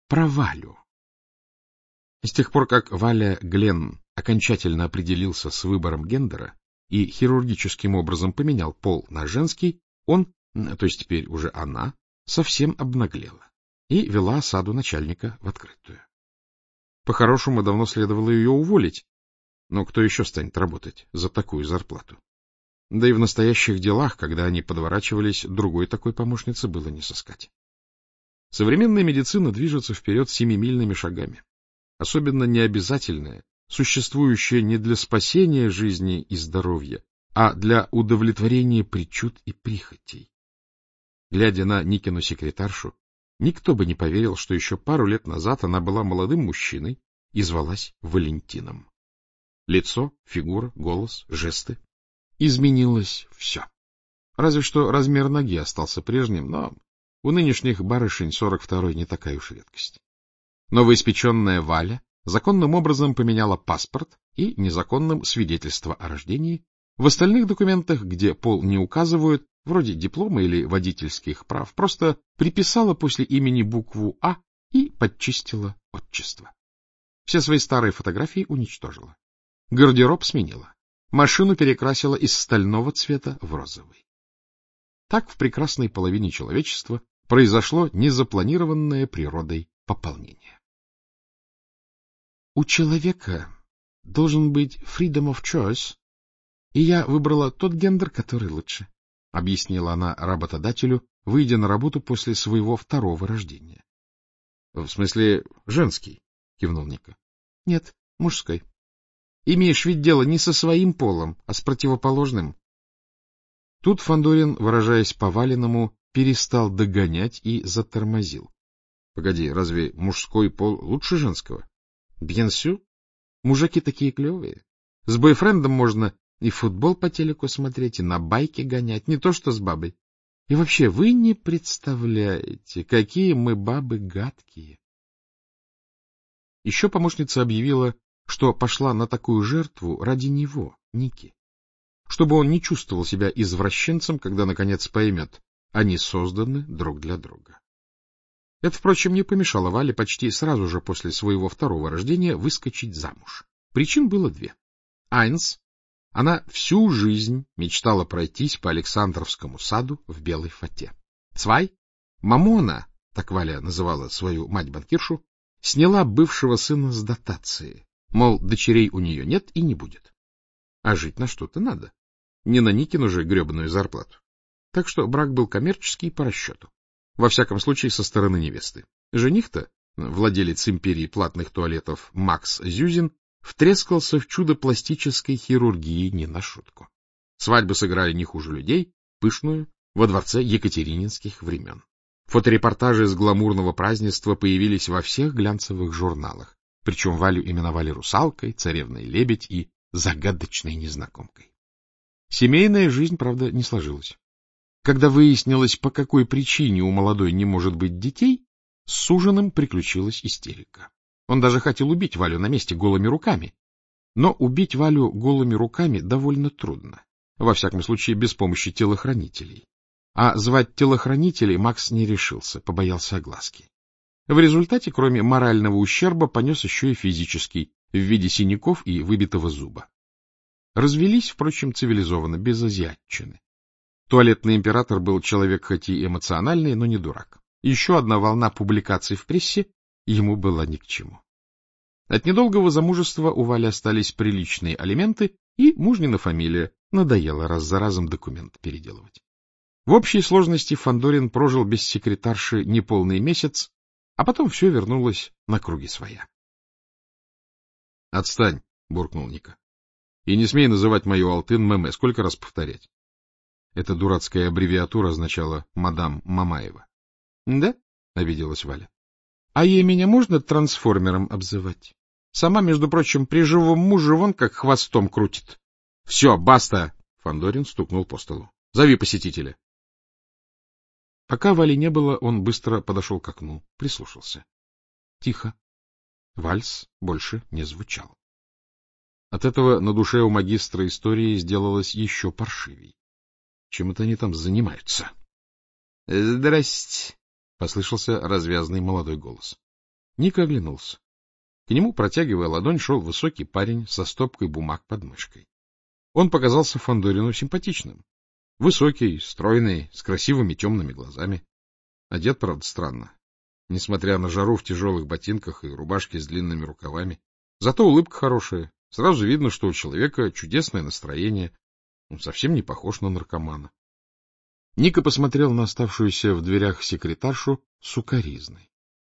про Валю. С тех пор, как Валя Гленн окончательно определился с выбором гендера и хирургическим образом поменял пол на женский, он, то есть теперь уже она, совсем обнаглела и вела осаду начальника в открытую. По-хорошему, давно следовало ее уволить, но кто еще станет работать за такую зарплату? Да и в настоящих делах, когда они подворачивались, другой такой помощницы было не сыскать. Современная медицина движется вперед семимильными шагами. Особенно необязательная, существующая не для спасения жизни и здоровья, а для удовлетворения причуд и прихотей. Глядя на Никину секретаршу, никто бы не поверил, что еще пару лет назад она была молодым мужчиной и звалась Валентином. Лицо, фигура, голос, жесты. Изменилось все. Разве что размер ноги остался прежним, но у нынешних барышень 42-й не такая уж редкость. Новоиспеченная Валя законным образом поменяла паспорт и незаконным свидетельство о рождении. В остальных документах, где пол не указывают, вроде диплома или водительских прав, просто приписала после имени букву «А» и подчистила отчество. Все свои старые фотографии уничтожила. Гардероб сменила. Машину перекрасила из стального цвета в розовый. Так в прекрасной половине человечества произошло незапланированное природой пополнение. У человека должен быть freedom of choice, и я выбрала тот гендер, который лучше, — объяснила она работодателю, выйдя на работу после своего второго рождения. — В смысле, женский? — кивнул Ника. — Нет, мужской. Имеешь ведь дело не со своим полом, а с противоположным. Тут Фандорин, выражаясь по-Валиному, перестал догонять и затормозил. — Погоди, разве мужской пол лучше женского? — Бьенсю. Мужики такие клевые. С бойфрендом можно и футбол по телеку смотреть, и на байке гонять, не то что с бабой. И вообще, вы не представляете, какие мы бабы гадкие. Еще помощница объявила, что пошла на такую жертву ради него, Ники, чтобы он не чувствовал себя извращенцем, когда, наконец, поймет, они созданы друг для друга. Это, впрочем, не помешало Вале почти сразу же после своего второго рождения выскочить замуж. Причин было две. Айнс, она всю жизнь мечтала пройтись по Александровскому саду в белой фате. Цвай, Мамона, так Валя называла свою мать-банкиршу, сняла бывшего сына с дотации. Мол, дочерей у нее нет и не будет. А жить на что-то надо. Не на Никину же гребаную зарплату. Так что брак был коммерческий по расчету. Во всяком случае, со стороны невесты. Жених-то, владелец империи платных туалетов Макс Зюзин, втрескался в чудо пластической хирургии не на шутку. Свадьбу сыграли не хуже людей, пышную, во дворце екатерининских времен. Фоторепортажи из гламурного празднества появились во всех глянцевых журналах. Причем Валю именовали русалкой, царевной лебедь и загадочной незнакомкой. Семейная жизнь, правда, не сложилась. Когда выяснилось, по какой причине у молодой не может быть детей, с суженым приключилась истерика. Он даже хотел убить Валю на месте голыми руками. Но убить Валю голыми руками довольно трудно. Во всяком случае, без помощи телохранителей. А звать телохранителей Макс не решился, побоялся огласки. В результате, кроме морального ущерба, понес еще и физический, в виде синяков и выбитого зуба. Развелись, впрочем, цивилизованно, без азиатчины. Туалетный император был человек хоть и эмоциональный, но не дурак. Еще одна волна публикаций в прессе ему была ни к чему. От недолгого замужества у Вали остались приличные алименты, и мужнина фамилия, надоело раз за разом документ переделывать. В общей сложности Фандорин прожил без секретарши неполный месяц, а потом все вернулось на круги своя. — Отстань, — буркнул Ника. — И не смей называть мою Алтын Мэмэ. Сколько раз повторять? Эта дурацкая аббревиатура означала «мадам Мамаева». — Да? — обиделась Валя. — А ей меня можно трансформером обзывать? Сама, между прочим, при живом муже вон как хвостом крутит. — Все, баста! — Фандорин стукнул по столу. — Зови посетителя. Пока Вали не было, он быстро подошел к окну, прислушался. Тихо. Вальс больше не звучал. От этого на душе у магистра истории сделалось еще паршивей. Чем это они там занимаются? — Здрасте, — послышался развязный молодой голос. Ника оглянулся. К нему, протягивая ладонь, шел высокий парень со стопкой бумаг под мышкой. Он показался Фандорину симпатичным. Высокий, стройный, с красивыми темными глазами. Одет, правда, странно. Несмотря на жару, в тяжелых ботинках и рубашке с длинными рукавами. Зато улыбка хорошая. Сразу видно, что у человека чудесное настроение. Он совсем не похож на наркомана. Ника посмотрел на оставшуюся в дверях секретаршу с укоризной.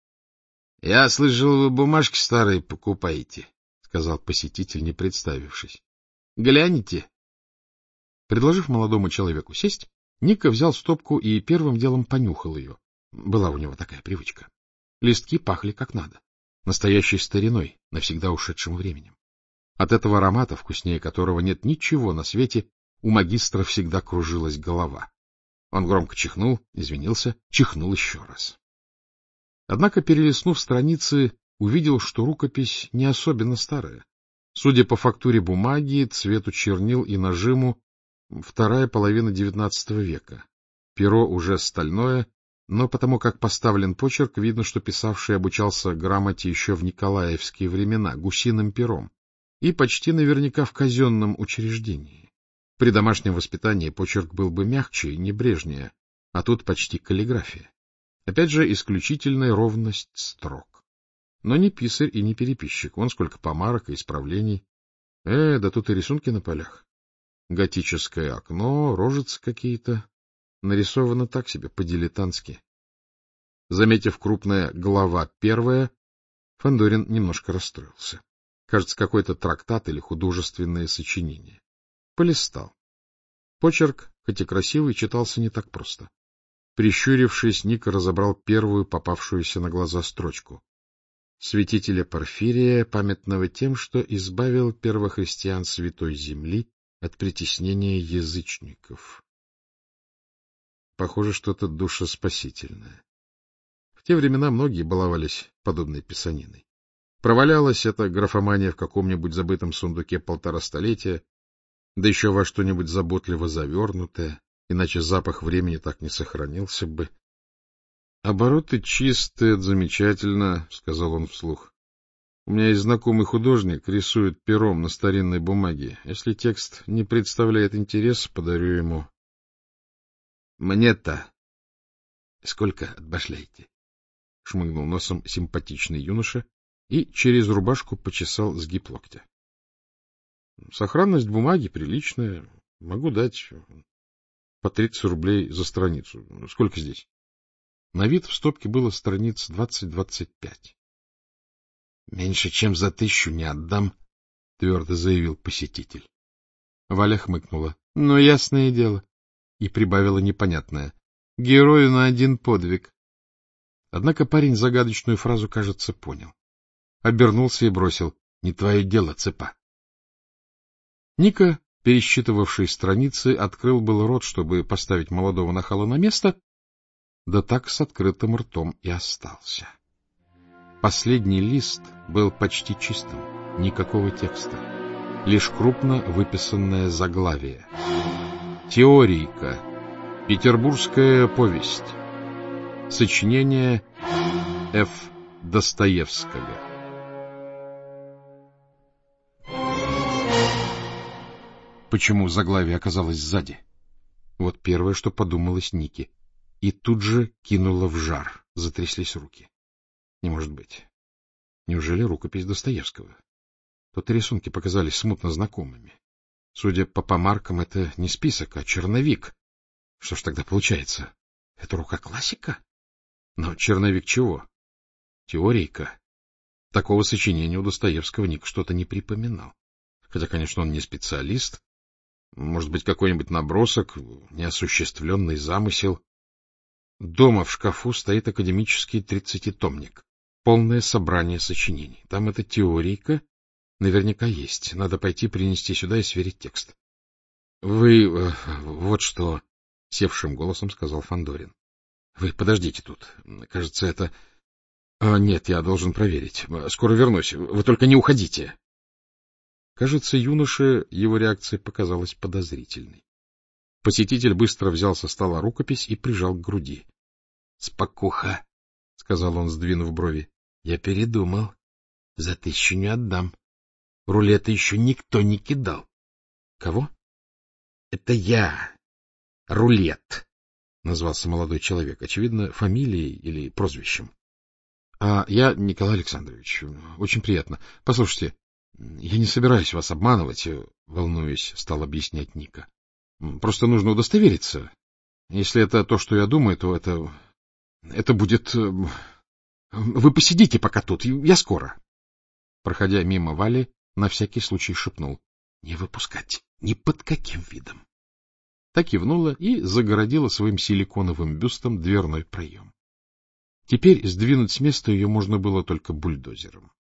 — Я слышал, вы бумажки старые покупаете, — сказал посетитель, не представившись. — Гляните. Предложив молодому человеку сесть, Ника взял стопку и первым делом понюхал ее. Была у него такая привычка. Листки пахли как надо. Настоящей стариной, навсегда ушедшим временем. От этого аромата, вкуснее которого нет ничего на свете, у магистра всегда кружилась голова. Он громко чихнул, извинился, чихнул еще раз. Однако, перелистнув страницы, увидел, что рукопись не особенно старая. Судя по фактуре бумаги, цвету чернил и нажиму, вторая половина XIX века. Перо уже стальное, но потому как поставлен почерк, видно, что писавший обучался грамоте еще в николаевские времена, гусиным пером, и почти наверняка в казенном учреждении. При домашнем воспитании почерк был бы мягче и небрежнее, а тут почти каллиграфия. Опять же, исключительная ровность строк. Но не писарь и не переписчик. Вон сколько помарок и исправлений. Да тут и рисунки на полях. Готическое окно, рожицы какие-то. Нарисовано так себе, по-дилетантски. Заметив крупное «Глава 1», Фандорин немножко расстроился. Кажется, какой-то трактат или художественное сочинение. Полистал. Почерк, хоть и красивый, читался не так просто. Прищурившись, Ника разобрал первую попавшуюся на глаза строчку. Святителя Порфирия, памятного тем, что избавил первохристиан Святой Земли от притеснения язычников. Похоже, что-то душеспасительное. В те времена многие баловались подобной писаниной. Провалялась эта графомания в каком-нибудь забытом сундуке 1,5 столетия, да еще во что-нибудь заботливо завернутое, иначе запах времени так не сохранился бы. — Обороты чистые, это замечательно, — сказал он вслух. — У меня есть знакомый художник, рисует пером на старинной бумаге. Если текст не представляет интереса, подарю ему. — Мне-то сколько отбашляете? — шмыгнул носом симпатичный юноша и через рубашку почесал сгиб локтя. — Сохранность бумаги приличная. Могу дать по 30 рублей за страницу. Сколько здесь? На вид в стопке было страниц 20-25. — Меньше чем за 1000 не отдам, — твердо заявил посетитель. Валя хмыкнула. — Ну, ясное дело. И прибавила непонятное. — Герою на один подвиг. Однако парень загадочную фразу, кажется, понял. Обернулся и бросил. — Не твое дело, цепа. Ника, пересчитывавший страницы, открыл был рот, чтобы поставить молодого нахала на место, да так с открытым ртом и остался. Последний лист был почти чистым, никакого текста, лишь крупно выписанное заглавие. Теорийка. Петербургская повесть. Сочинение Ф. Достоевского. Почему заглавие оказалось сзади? Вот первое, что подумалось Нике. И тут же кинуло в жар, затряслись руки. Не может быть. Неужели рукопись Достоевского? Тут рисунки показались смутно знакомыми. Судя по помаркам, это не список, а черновик. Что ж тогда получается? Это рука классика? Но черновик чего? Теорийка. Такого сочинения у Достоевского Ник что-то не припоминал. Хотя, конечно, он не специалист. Может быть, какой-нибудь набросок, неосуществленный замысел. Дома в шкафу стоит академический 30-томник. Полное собрание сочинений. Там эта теорийка наверняка есть. Надо пойти принести сюда и сверить текст. — Вы... вот что... — севшим голосом сказал Фандорин. — Вы подождите тут. Кажется, это... Нет, я должен проверить. Скоро вернусь. Вы только не уходите. Кажется, юноше его реакция показалась подозрительной. Посетитель быстро взял со стола рукопись и прижал к груди. — Спокуха, — сказал он, сдвинув брови. — Я передумал. За 1000 не отдам. Рулета еще никто не кидал. — Кого? — Это я. Рулет, — назвался молодой человек, очевидно, фамилией или прозвищем. — А я Николай Александрович. Очень приятно. Послушайте, я не собираюсь вас обманывать, — волнуясь, стал объяснять Ника. — Просто нужно удостовериться. Если это то, что я думаю, то это будет... Вы посидите пока тут, я скоро. Проходя мимо Вали, на всякий случай шепнул: — Не выпускать, ни под каким видом. Та кивнула и загородила своим силиконовым бюстом дверной проем. Теперь сдвинуть с места ее можно было только бульдозером.